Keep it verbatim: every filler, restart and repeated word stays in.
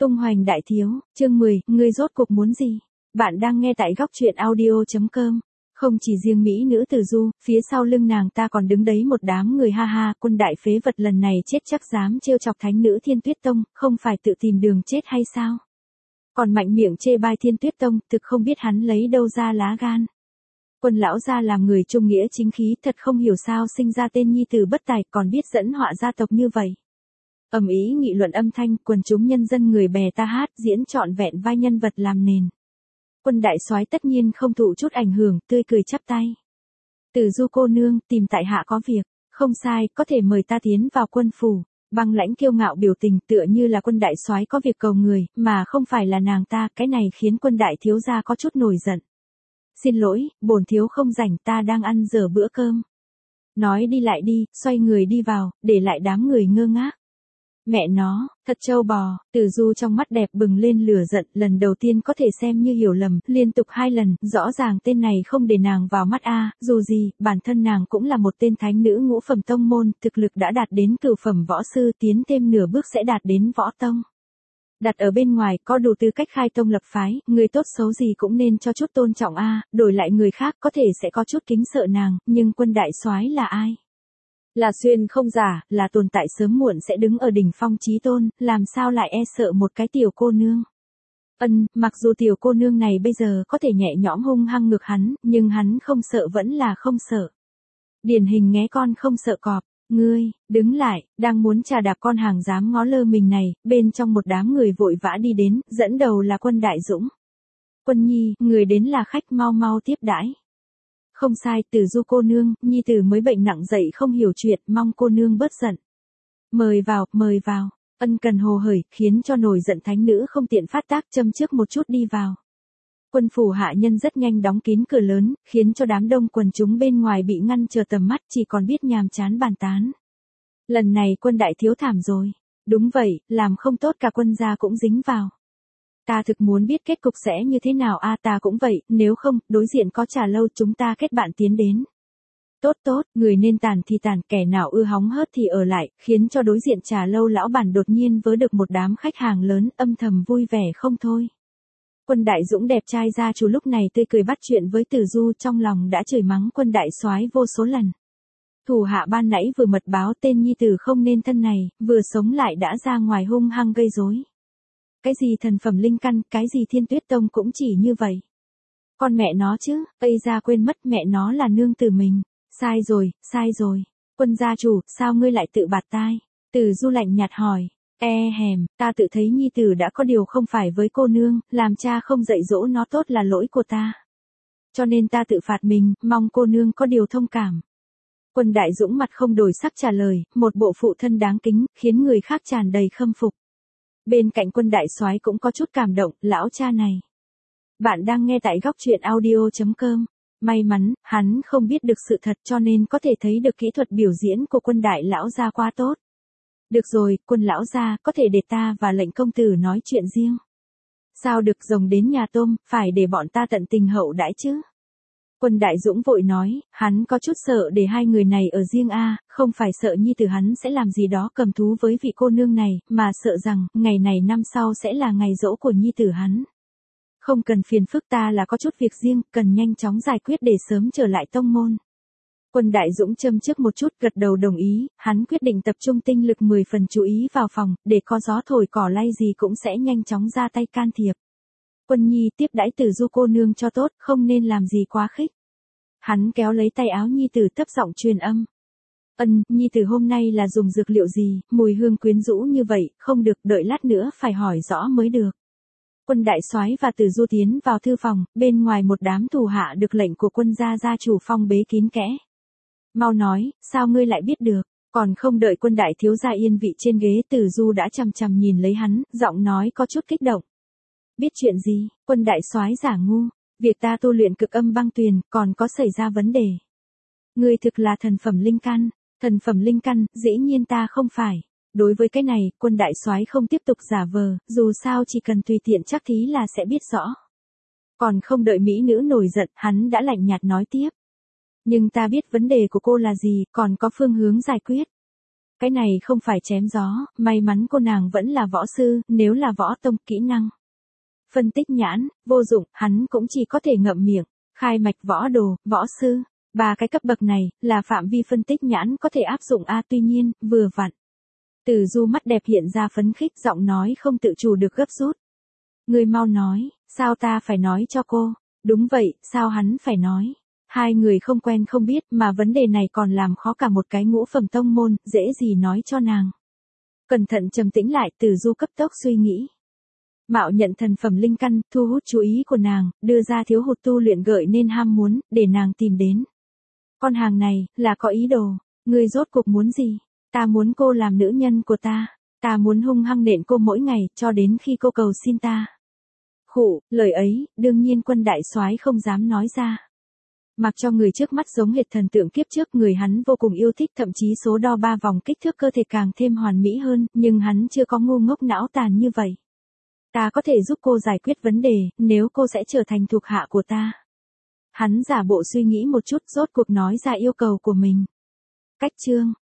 Tung hoành đại thiếu, chương mười, ngươi rốt cuộc muốn gì? Bạn đang nghe tại góc truyện audio.com. Không chỉ riêng mỹ nữ Từ Du, phía sau lưng nàng ta còn đứng đấy một đám người ha ha, quân đại phế vật lần này chết chắc dám trêu chọc thánh nữ Thiên Tuyết Tông, không phải tự tìm đường chết hay sao? Còn mạnh miệng chê bai Thiên Tuyết Tông, thực không biết hắn lấy đâu ra lá gan. Quân lão gia làm người trung nghĩa chính khí, thật không hiểu sao sinh ra tên nhi tử bất tài, còn biết dẫn họa gia tộc như vậy. Ầm ĩ nghị luận âm thanh, quần chúng nhân dân người bè ta hát, diễn trọn vẹn vai nhân vật làm nền. Quân đại soái tất nhiên không thụ chút ảnh hưởng, tươi cười chắp tay. Từ Du cô nương, tìm tại hạ có việc. Không sai, có thể mời ta tiến vào quân phủ. Băng lãnh kiêu ngạo biểu tình, tựa như là quân đại soái có việc cầu người, mà không phải là nàng ta, cái này khiến quân đại thiếu gia có chút nổi giận. Xin lỗi, bổn thiếu không rảnh, ta đang ăn dở bữa cơm. Nói đi lại đi, xoay người đi vào, để lại đám người ngơ ngác. Mẹ nó, thật trâu bò, Từ Du trong mắt đẹp bừng lên lửa giận, lần đầu tiên có thể xem như hiểu lầm, liên tục hai lần, rõ ràng tên này không để nàng vào mắt a, dù gì, bản thân nàng cũng là một tên thánh nữ ngũ phẩm tông môn, thực lực đã đạt đến cửu phẩm võ sư, tiến thêm nửa bước sẽ đạt đến võ tông. Đặt ở bên ngoài, có đủ tư cách khai tông lập phái, người tốt xấu gì cũng nên cho chút tôn trọng a, đổi lại người khác có thể sẽ có chút kính sợ nàng, nhưng quân đại soái là ai? Là xuyên không giả, là tồn tại sớm muộn sẽ đứng ở đỉnh phong chí tôn, làm sao lại e sợ một cái tiểu cô nương. Ân, mặc dù tiểu cô nương này bây giờ có thể nhẹ nhõm hung hăng ngược hắn, nhưng hắn không sợ vẫn là không sợ. Điển hình nghé con không sợ cọp, ngươi, đứng lại, đang muốn trà đạp con hàng dám ngó lơ mình này, bên trong một đám người vội vã đi đến, dẫn đầu là quân đại dũng. Quân nhi, người đến là khách, mau mau tiếp đãi. Không sai, Từ Du cô nương, nhi tử mới bệnh nặng dậy không hiểu chuyện, mong cô nương bớt giận. Mời vào, mời vào, ân cần hồ hởi, khiến cho nổi giận thánh nữ không tiện phát tác, châm trước một chút đi vào. Quân phủ hạ nhân rất nhanh đóng kín cửa lớn, khiến cho đám đông quần chúng bên ngoài bị ngăn trở tầm mắt, chỉ còn biết nhàm chán bàn tán. Lần này quân đại thiếu thảm rồi. Đúng vậy, làm không tốt cả quân gia cũng dính vào. Ta thực muốn biết kết cục sẽ như thế nào a, à, ta cũng vậy, nếu không, đối diện có trà lâu chúng ta kết bạn tiến đến. Tốt tốt, người nên tàn thì tàn, kẻ nào ưa hóng hớt thì ở lại, khiến cho đối diện trà lâu lão bản đột nhiên vớ được một đám khách hàng lớn, âm thầm vui vẻ không thôi. Quân đại dũng đẹp trai gia chủ lúc này tươi cười bắt chuyện với Từ Du, trong lòng đã chửi mắng quân đại soái vô số lần. Thủ hạ ban nãy vừa mật báo tên nhi tử không nên thân này, vừa sống lại đã ra ngoài hung hăng gây rối. Cái gì thần phẩm linh căn, cái gì Thiên Tuyết Tông cũng chỉ như vậy. Con mẹ nó chứ, ây ra quên mất mẹ nó là nương tử mình. Sai rồi, sai rồi. Quân gia chủ, sao ngươi lại tự bạt tai? Từ Du lạnh nhạt hỏi. E hèm, ta tự thấy nhi tử đã có điều không phải với cô nương, làm cha không dạy dỗ nó tốt là lỗi của ta. Cho nên ta tự phạt mình, mong cô nương có điều thông cảm. Quân đại dũng mặt không đổi sắc trả lời, một bộ phụ thân đáng kính, khiến người khác tràn đầy khâm phục. Bên cạnh quân đại soái cũng có chút cảm động, lão cha này. Bạn đang nghe tại góc truyện audio.com. May mắn, hắn không biết được sự thật cho nên có thể thấy được kỹ thuật biểu diễn của quân đại lão gia quá tốt. Được rồi, quân lão gia, có thể để ta và lệnh công tử nói chuyện riêng. Sao được, rồng đến nhà tôm, phải để bọn ta tận tình hậu đãi chứ. Quân đại dũng vội nói, hắn có chút sợ để hai người này ở riêng a, không phải sợ nhi tử hắn sẽ làm gì đó cầm thú với vị cô nương này, mà sợ rằng, ngày này năm sau sẽ là ngày giỗ của nhi tử hắn. Không cần phiền phức, ta là có chút việc riêng, cần nhanh chóng giải quyết để sớm trở lại tông môn. Quân đại dũng châm trước một chút gật đầu đồng ý, hắn quyết định tập trung tinh lực mười phần chú ý vào phòng, để có gió thổi cỏ lay gì cũng sẽ nhanh chóng ra tay can thiệp. Quân nhi tiếp đãi Từ Du cô nương cho tốt, không nên làm gì quá khích. Hắn kéo lấy tay áo nhi tử thấp giọng truyền âm. Ân, nhi tử hôm nay là dùng dược liệu gì, mùi hương quyến rũ như vậy, không được, đợi lát nữa phải hỏi rõ mới được. Quân đại soái và Từ Du tiến vào thư phòng, bên ngoài một đám thủ hạ được lệnh của quân gia gia chủ phong bế kín kẽ. Mau nói, sao ngươi lại biết được? Còn không đợi quân đại thiếu gia yên vị trên ghế, Từ Du đã chằm chằm nhìn lấy hắn, giọng nói có chút kích động. Biết chuyện gì? Quân đại soái giả ngu, việc ta tu luyện cực âm băng tuyền, còn có xảy ra vấn đề. Ngươi thực là thần phẩm linh căn, thần phẩm linh căn, dĩ nhiên ta không phải. Đối với cái này, quân đại soái không tiếp tục giả vờ, dù sao chỉ cần tùy tiện chắc thí là sẽ biết rõ. Còn không đợi mỹ nữ nổi giận, hắn đã lạnh nhạt nói tiếp. Nhưng ta biết vấn đề của cô là gì, còn có phương hướng giải quyết. Cái này không phải chém gió, may mắn cô nàng vẫn là võ sư, nếu là võ tông kỹ năng. Phân tích nhãn, vô dụng, hắn cũng chỉ có thể ngậm miệng. Khai mạch võ đồ, võ sư. Ba cái cấp bậc này, là phạm vi phân tích nhãn có thể áp dụng a tuy nhiên, vừa vặn. Từ Du mắt đẹp hiện ra phấn khích, giọng nói không tự chủ được gấp rút. Người mau nói, sao ta phải nói cho cô? Đúng vậy, sao hắn phải nói? Hai người không quen không biết mà vấn đề này còn làm khó cả một cái ngũ phẩm tông môn, dễ gì nói cho nàng. Cẩn thận trầm tĩnh lại, Từ Du cấp tốc suy nghĩ. Mạo nhận thần phẩm linh căn, thu hút chú ý của nàng, đưa ra thiếu hụt tu luyện gợi nên ham muốn, để nàng tìm đến. Con hàng này, là có ý đồ, ngươi rốt cuộc muốn gì? Ta muốn cô làm nữ nhân của ta, ta muốn hung hăng nện cô mỗi ngày, cho đến khi cô cầu xin ta. Khụ, lời ấy, đương nhiên quân đại soái không dám nói ra. Mặc cho người trước mắt giống hệt thần tượng kiếp trước, người hắn vô cùng yêu thích, thậm chí số đo ba vòng kích thước cơ thể càng thêm hoàn mỹ hơn, nhưng hắn chưa có ngu ngốc não tàn như vậy. Ta có thể giúp cô giải quyết vấn đề, nếu cô sẽ trở thành thuộc hạ của ta. Hắn giả bộ suy nghĩ một chút, rốt cuộc nói ra yêu cầu của mình. Cách chương